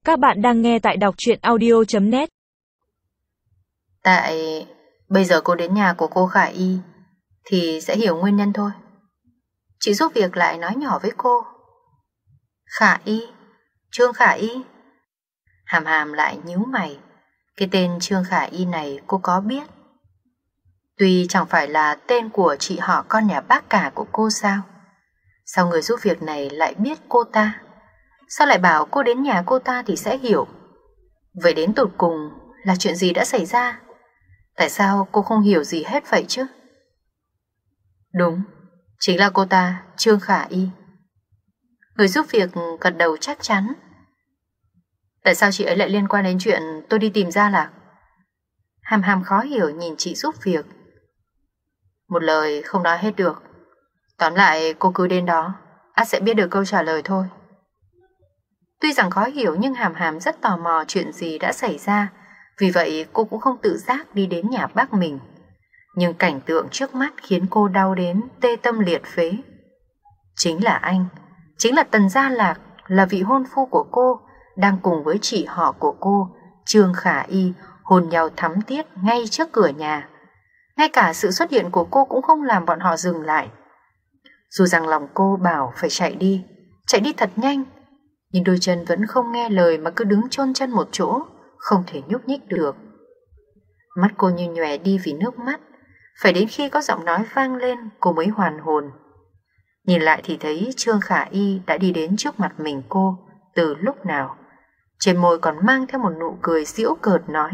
Các bạn đang nghe tại đọc truyện audio.net. Tại bây giờ cô đến nhà của cô Khả Y thì sẽ hiểu nguyên nhân thôi. Chị giúp việc lại nói nhỏ với cô. Khả Y? Trương Khả Y? Hàm Hàm lại nhíu mày. Cái tên Trương Khả Y này cô có biết. Tuy chẳng phải là tên của chị họ con nhà bác cả của cô sao? Sao người giúp việc này lại biết cô ta? Sao lại bảo cô đến nhà cô ta thì sẽ hiểu? Vậy đến tột cùng là chuyện gì đã xảy ra? Tại sao cô không hiểu gì hết vậy chứ? Đúng, chính là cô ta, Trương Khả Y. Người giúp việc gật đầu chắc chắn. Tại sao chị ấy lại liên quan đến chuyện tôi đi tìm Gia Lạc? Hàm Hàm khó hiểu nhìn chị giúp việc. Một lời không nói hết được. Tóm lại cô cứ đến đó, ắt sẽ biết được câu trả lời thôi. Tuy rằng khó hiểu nhưng Hàm Hàm rất tò mò chuyện gì đã xảy ra. Vì vậy cô cũng không tự giác đi đến nhà bác mình. Nhưng cảnh tượng trước mắt khiến cô đau đến tê tâm liệt phế. Chính là anh, chính là Tần Gia Lạc, là vị hôn phu của cô, đang cùng với chị họ của cô, Trương Khả Y, hôn nhau thắm thiết ngay trước cửa nhà. Ngay cả sự xuất hiện của cô cũng không làm bọn họ dừng lại. Dù rằng lòng cô bảo phải chạy đi thật nhanh, nhưng đôi chân vẫn không nghe lời mà cứ đứng chôn chân một chỗ, không thể nhúc nhích được. Mắt cô như nhòe đi vì nước mắt, phải đến khi có giọng nói vang lên cô mới hoàn hồn. Nhìn lại thì thấy Trương Khả Y đã đi đến trước mặt mình cô từ lúc nào. Trên môi còn mang theo một nụ cười giễu cợt nói: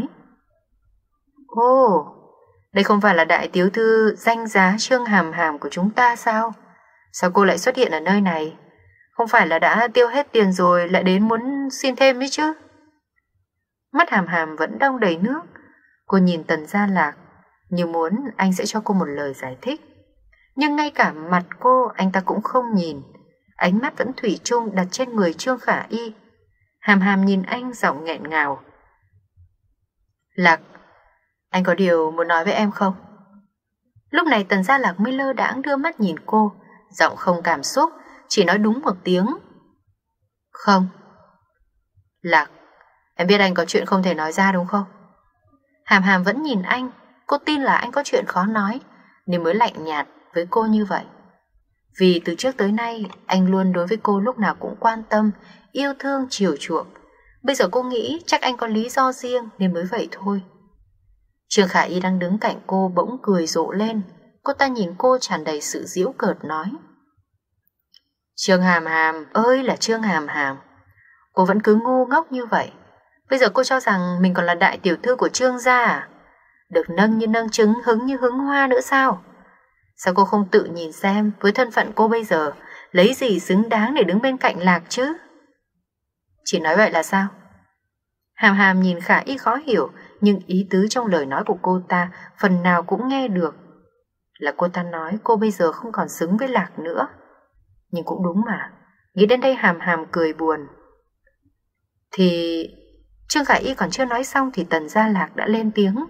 Ồ, đây không phải là đại tiểu thư danh giá Trương Hàm Hàm của chúng ta sao? Sao cô lại xuất hiện ở nơi này? Không phải là đã tiêu hết tiền rồi lại đến muốn xin thêm ấy chứ? Mắt Hàm Hàm vẫn đong đầy nước. Cô nhìn Tần Gia Lạc như muốn anh sẽ cho cô một lời giải thích. Nhưng ngay cả mặt cô anh ta cũng không nhìn. Ánh mắt vẫn thủy chung đặt trên người Trương Khả Y. Hàm Hàm nhìn anh giọng nghẹn ngào: Lạc, anh có điều muốn nói với em không? Lúc này Tần Gia Lạc mới lơ đãng đưa mắt nhìn cô, giọng không cảm xúc, chỉ nói đúng một tiếng: Không. Lạc, em biết anh có chuyện không thể nói ra đúng không? Hàm Hàm vẫn nhìn anh. Cô tin là anh có chuyện khó nói nên mới lạnh nhạt với cô như vậy. Vì từ trước tới nay anh luôn đối với cô lúc nào cũng quan tâm, yêu thương, chiều chuộng. Bây giờ cô nghĩ chắc anh có lý do riêng nên mới vậy thôi. Trương Khả Y đang đứng cạnh cô bỗng cười rộ lên. Cô ta nhìn cô tràn đầy sự giễu cợt nói: Trương Hàm Hàm ơi là Trương Hàm Hàm, cô vẫn cứ ngu ngốc như vậy. Bây giờ cô cho rằng mình còn là đại tiểu thư của Trương gia à? Được nâng như nâng trứng, hứng như hứng hoa nữa sao? Sao cô không tự nhìn xem với thân phận cô bây giờ lấy gì xứng đáng để đứng bên cạnh Lạc chứ? Chị nói vậy là sao? Hàm Hàm nhìn Khả Y khó hiểu, nhưng ý tứ trong lời nói của cô ta phần nào cũng nghe được. Là cô ta nói cô bây giờ không còn xứng với Lạc nữa. Nhưng cũng đúng mà. Nghĩ đến đây Hàm Hàm cười buồn. Thì Trương Khả Y còn chưa nói xong thì Tần Gia Lạc đã lên tiếng: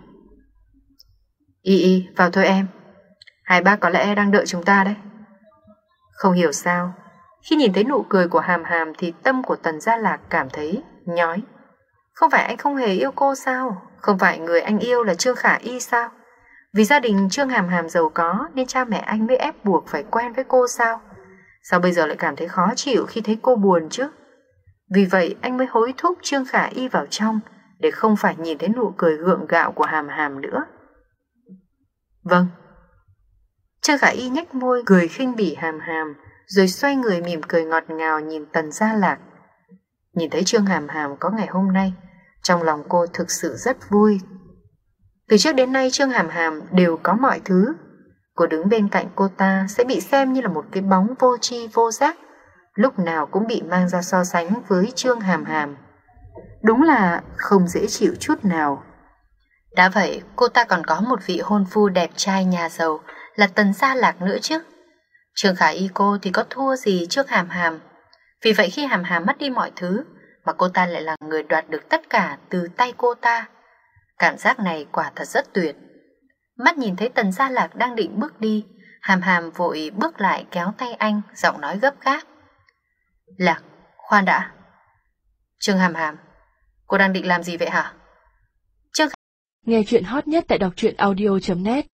Y, vào thôi em. Hai bác có lẽ đang đợi chúng ta đấy. Không hiểu sao, khi nhìn thấy nụ cười của Hàm Hàm thì tâm của Tần Gia Lạc cảm thấy nhói. Không phải anh không hề yêu cô sao? Không phải người anh yêu là Trương Khả Y sao? Vì gia đình Trương Hàm Hàm giàu có nên cha mẹ anh mới ép buộc phải quen với cô sao? Sao bây giờ lại cảm thấy khó chịu khi thấy cô buồn chứ? Vì vậy anh mới hối thúc Trương Khả Y vào trong để không phải nhìn thấy nụ cười gượng gạo của Hàm Hàm nữa. Vâng. Trương Khả Y nhếch môi cười khinh bỉ Hàm Hàm, rồi xoay người mỉm cười ngọt ngào nhìn Tần Gia Lạc. Nhìn thấy Trương Hàm Hàm có ngày hôm nay, trong lòng cô thực sự rất vui. Từ trước đến nay Trương Hàm Hàm đều có mọi thứ. Cô đứng bên cạnh cô ta sẽ bị xem như là một cái bóng vô tri vô giác, lúc nào cũng bị mang ra so sánh với Trương Hàm Hàm. Đúng là không dễ chịu chút nào. Đã vậy cô ta còn có một vị hôn phu đẹp trai nhà giàu là Tần Gia Lạc nữa chứ. Trương Khả Y cô thì có thua gì trước Hàm Hàm. Vì vậy khi Hàm Hàm mất đi mọi thứ mà cô ta lại là người đoạt được tất cả từ tay cô ta. Cảm giác này quả thật rất tuyệt. Mắt nhìn thấy Tần Gia Lạc đang định bước đi, Hàm Hàm vội bước lại kéo tay anh, giọng nói gấp gáp: Lạc, khoan đã. Trương Hàm Hàm, Cô đang định làm gì vậy hả? Nghe chuyện hot nhất tại đọc truyện audio.net